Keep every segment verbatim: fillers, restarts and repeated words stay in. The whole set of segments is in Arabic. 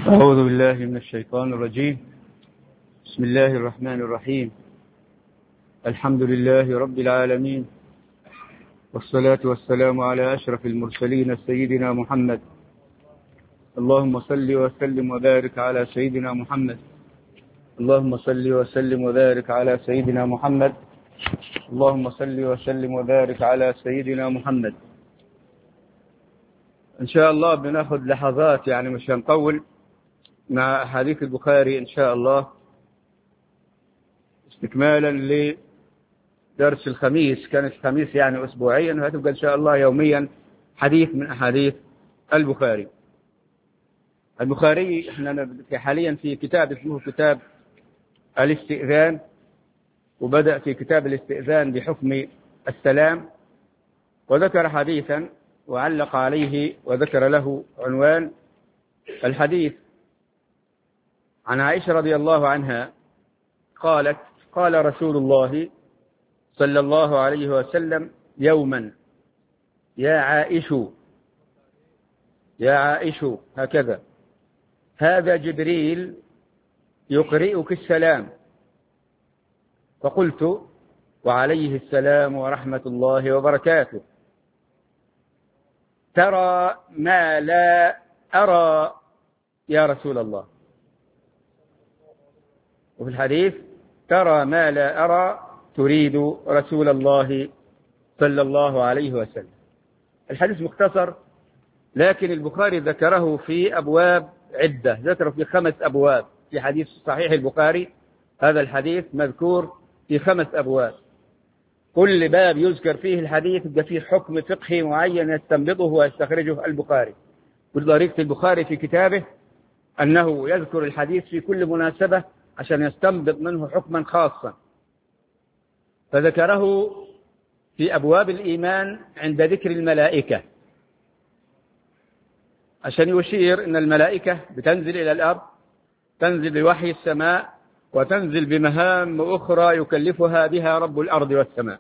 أعوذ بالله من الشيطان الرجيم. بسم الله الرحمن الرحيم. الحمد لله رب العالمين، والصلاة والسلام على أشرف المرسلين سيدنا محمد. اللهم صل وسلم وبارك على سيدنا محمد. اللهم صل وسلم وبارك على سيدنا محمد. اللهم صل وسلم وبارك على سيدنا محمد. إن شاء الله بناخذ لحظات، يعني مش هنطول مع حديث البخاري إن شاء الله، استكمالا لدرس الخميس. كان الخميس يعني أسبوعيا، وهتبقى إن شاء الله يوميا حديث من أحاديث البخاري. البخاري احنا حاليا في كتاب اسمه كتاب الاستئذان، وبدأ في كتاب الاستئذان بحكم السلام، وذكر حديثا وعلق عليه وذكر له عنوان. الحديث عن عائشة رضي الله عنها قالت: قال رسول الله صلى الله عليه وسلم يوما: يا عائش يا عائش هكذا، هذا جبريل يقرئك السلام. فقلت: وعليه السلام ورحمة الله وبركاته. ترى ما لا أرى يا رسول الله. وفي الحديث: ترى ما لا أرى تريد رسول الله صلى الله عليه وسلم. الحديث مختصر، لكن البخاري ذكره في أبواب عدة، ذكره في خمس أبواب. في حديث صحيح البخاري هذا الحديث مذكور في خمس أبواب، كل باب يذكر فيه الحديث يبقى فيه حكم فقهي معين يستنبطه ويستخرجه البخاري. وطريقة البخاري في كتابه أنه يذكر الحديث في كل مناسبة عشان يستنبط منه حكما خاصا. فذكره في أبواب الإيمان عند ذكر الملائكة، عشان يشير أن الملائكة بتنزل إلى الأرض، تنزل بوحي السماء، وتنزل بمهام أخرى يكلفها بها رب الأرض والسماء.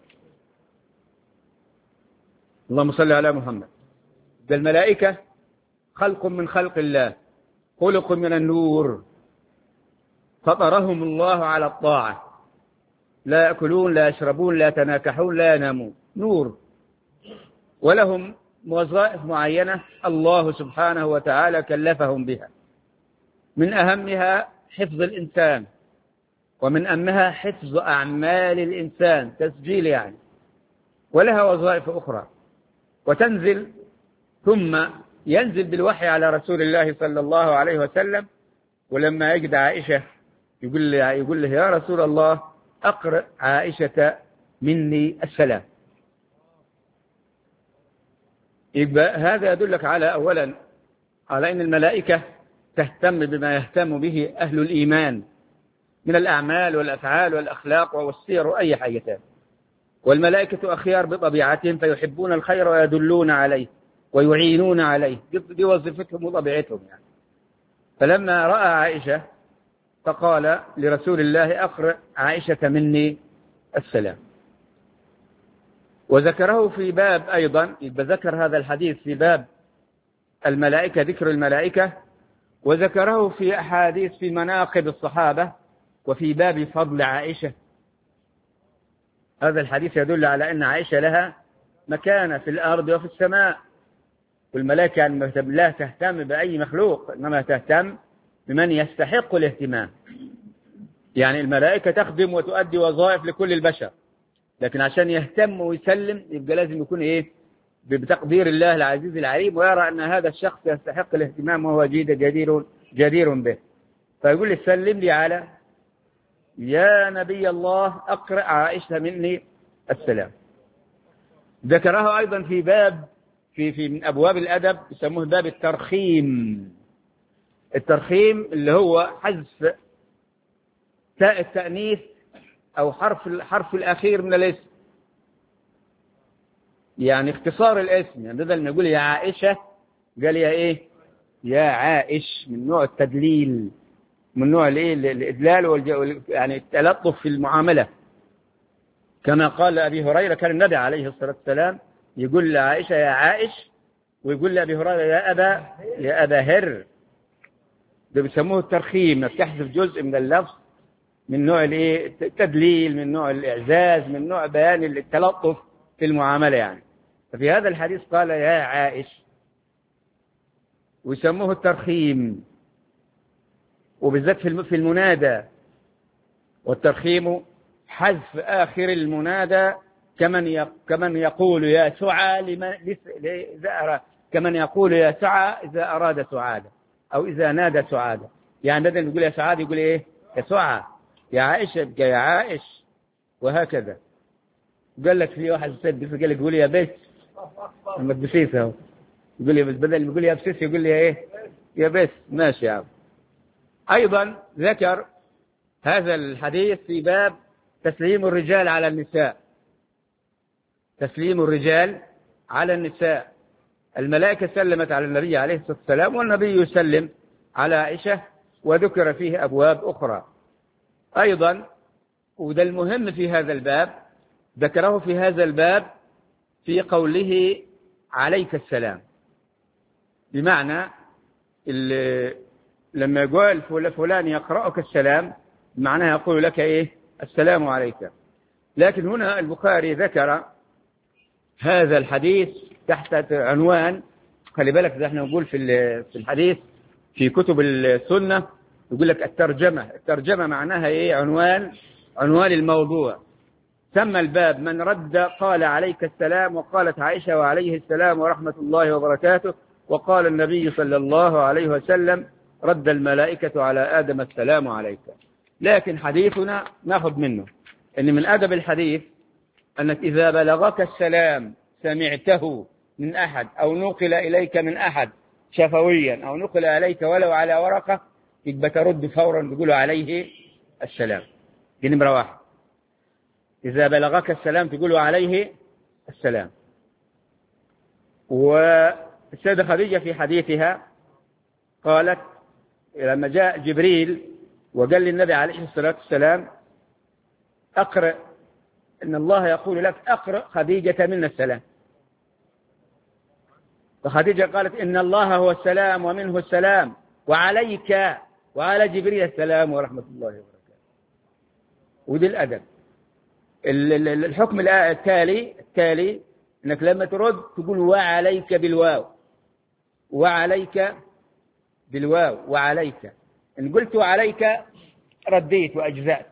اللهم صل على محمد. الملائكة خلق من خلق الله، خلق من النور، فطرهم الله على الطاعة، لا يأكلون لا يشربون لا يتناكحون لا ينامون، نور. ولهم وظائف معينة الله سبحانه وتعالى كلفهم بها، من أهمها حفظ الإنسان، ومن أهمها حفظ أعمال الإنسان، تسجيل يعني، ولها وظائف أخرى. وتنزل ثم ينزل بالوحي على رسول الله صلى الله عليه وسلم. ولما يجد عائشة يقول له, يقول له يا رسول الله أقرأ عائشة مني السلام. يبقى هذا يدلك على أولا على أن الملائكة تهتم بما يهتم به أهل الإيمان من الأعمال والأفعال والأخلاق والسير وأي حاجة. والملائكة أخيار بطبيعتهم، فيحبون الخير ويدلون عليه ويعينون عليه، دي وظيفتهم وطبيعتهم يعني. فلما رأى عائشة فقال لرسول الله أقرأ عائشة مني السلام. وذكره في باب أيضا، ذكر هذا الحديث في باب الملائكة، ذكر الملائكة، وذكره في أحاديث في مناقب الصحابة، وفي باب فضل عائشة. هذا الحديث يدل على أن عائشة لها مكانة في الأرض وفي السماء. والملائكة لا تهتم بأي مخلوق، إنما تهتم بمن يستحق الاهتمام. يعني الملائكة تخدم وتؤدي وظائف لكل البشر، لكن عشان يهتم ويسلم يبقى لازم يكون إيه؟ بتقدير الله العزيز العليم، ويرى أن هذا الشخص يستحق الاهتمام وهو جدير جدير به. فيقول لي سلم لي على يا نبي الله أقرأ عائشة مني السلام. ذكرها أيضا في باب في في من أبواب الأدب يسموه باب الترخيم. الترخيم اللي هو حذف تاء التأنيث أو حرف الحرف الأخير من الاسم، يعني اختصار الاسم. يعني بدل ما يقول يا عائشة قال يا إيه؟ يا عائش، من نوع التدليل، من نوع الايه الإدلال والج... يعني التلطف في المعاملة. كما قال أبي هريرة، كان النبي عليه الصلاة والسلام يقول لعائشة يا عائش، ويقول لأبي هريرة يا أبا يا أبا هر. ده بيسموه الترخيم، انك تحذف جزء من اللفظ من نوع الايه التدليل، من نوع الاعزاز، من نوع بيان التلطف في المعامله يعني. ففي هذا الحديث قال يا عائش، ويسموه الترخيم، وبالذات في في المنادى. والترخيم حذف آخر المنادى كمن كمن يقول يا سعى لمن إذا أراد، كمن يقول يا سعى إذا أراد سعادة أو إذا نادى سعادة. يعني بدل يقول يا سعادة يقول إيه يا سعى، يا عائشة يبقى يا عائش، وهكذا. قال لك في واحد قال لك يقول يا بس، لما تبسيس اهو يقول لي بس، بدل يقول لي يا بسيس يقول لي ايه يا بس. ماشي يا عم. ايضا ذكر هذا الحديث في باب تسليم الرجال على النساء. تسليم الرجال على النساء. الملائكة سلمت على النبي عليه الصلاة والسلام، والنبي يسلم على عائشة، وذكر فيه أبواب أخرى أيضا. وده المهم في هذا الباب، ذكره في هذا الباب في قوله عليك السلام، بمعنى لما يقول فلان يقرأك السلام معناه يقول لك إيه السلام عليك. لكن هنا البخاري ذكر هذا الحديث تحت عنوان، خلي بالك ده احنا نقول في في الحديث في كتب السنة يقول لك الترجمة. الترجمة معناها ايه؟ عنوان، عنوان الموضوع. سمى الباب من رد قال عليك السلام، وقالت عائشة وعليه السلام ورحمة الله وبركاته، وقال النبي صلى الله عليه وسلم رد الملائكة على آدم السلام عليك. لكن حديثنا ناخذ منه ان من أدب الحديث أنك إذا بلغك السلام سمعته من أحد أو نقل إليك من أحد شفويا أو نقل إليك ولو على ورقة، يبقى ترد فورا تقول عليه السلام. دي نمرة واحد. إذا بلغك السلام تقول عليه السلام. والسيدة خديجة في حديثها قالت لما جاء جبريل وقال للنبي عليه الصلاة والسلام أقرأ، إن الله يقول لك أقرأ خديجة منا السلام. فخديجة قالت إن الله هو السلام ومنه السلام وعليك وعلى جبريل السلام ورحمة الله وبركاته. ودي الأدب. الحكم التالي التالي إنك لما ترد تقول وعليك بالواو، وعليك بالواو وعليك. إن قلت وعليك رديت وأجزأت،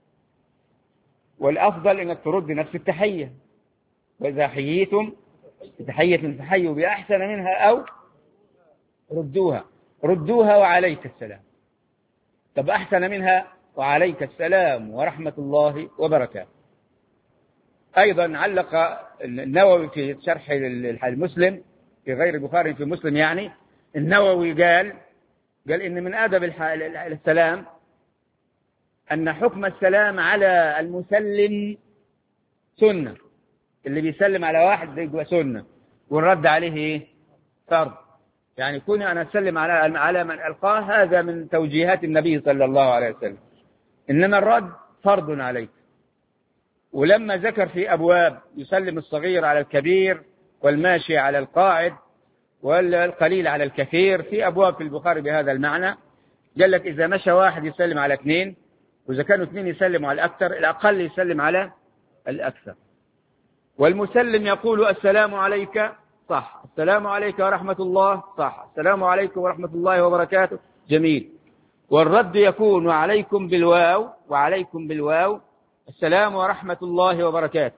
والأفضل إنك ترد نفس التحية. وإذا حييتم بتحية فحيوا بأحسن منها أو ردوها. ردوها وعليك السلام. طب أحسن منها وعليك السلام ورحمة الله وبركاته. أيضا علق النووي في شرح المسلم في غير البخاري في مسلم، يعني النووي قال قال إن من آداب السلام أن حكم السلام على المسلم سنة. اللي بيسلم على واحد يبقى سنة، والرد عليه ايه؟ فرض. يعني كوني أنا أسلم على على من ألقاه هذا من توجيهات النبي صلى الله عليه وسلم، إنما الرد فرض عليك. ولما ذكر في أبواب يسلم الصغير على الكبير والماشي على القاعد والقليل على الكثير، في أبواب في البخاري بهذا المعنى. قال لك إذا مشى واحد يسلم على اثنين، وإذا كانوا اثنين يسلموا على الأكثر، الأقل يسلم على الأكثر. والمسلم يقول السلام عليك، صح، السلام عليك ورحمة الله، صح، السلام عليكم ورحمة الله وبركاته، جميل. والرد يكون وعليكم بالواو، وعليكم بالواو، السلام ورحمة الله وبركاته.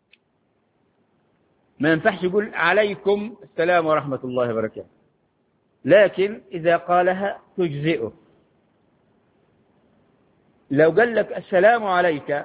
ما ينفعش يقول عليكم السلام ورحمة الله وبركاته، لكن إذا قالها تجزئه. لو قال لك السلام عليك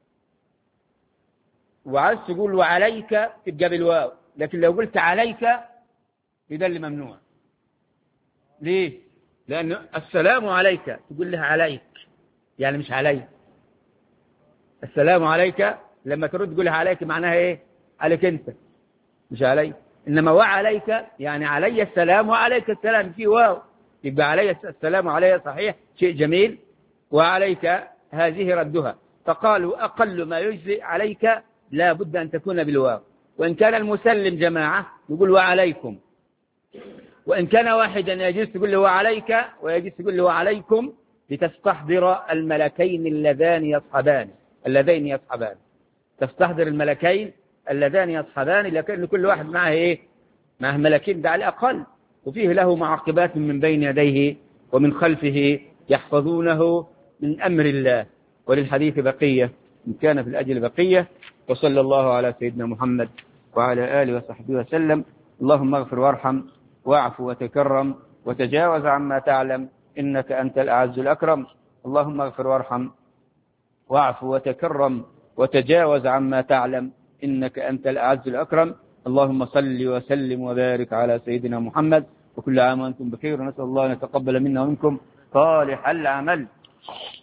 وعايز تقول وعليك تبقى بالواو، لكن لو قلت عليك يبقى اللي ممنوع. ليه؟ لأن السلام عليك تقول لها عليك، يعني مش علي. السلام عليك لما ترد تقولها عليك معناها ايه؟ عليك انت، مش علي. انما وعليك يعني علي السلام وعليك السلام، في واو، يبقى علي السلام وعلي صحيح، شيء جميل. وعليك هذه ردها. فقالوا أقل ما يجزي عليك لا بد أن تكون بالواو. وإن كان المسلم جماعة يقول وعليكم. وإن كان واحدا يجوز تقول له وعليك، ويجوز تقول له وعليكم، لتستحضر الملكين اللذان يصحبان اللذين يصحبان تستحضر الملكين اللذان يصحبان، لكن كل واحد معه إيه؟ معه ملكين، ده على الأقل، وفيه له معقبات من بين يديه ومن خلفه يحفظونه من أمر الله. وللحديث بقية إن كان في الأجل بقية. وصلى الله على سيدنا محمد وعلى آله وصحبه وسلم. اللهم اغفر وارحم واعف وتكرم وتجاوز عما تعلم إنك أنت الأعز الأكرم. اللهم اغفر وارحم واعف وتكرم وتجاوز عما تعلم إنك أنت الأعز الأكرم. اللهم صل وسلم وبارك على سيدنا محمد، وكل عام وأنتم بخير، ونسأل الله أن يتقبل منا ومنكم صالح العمل.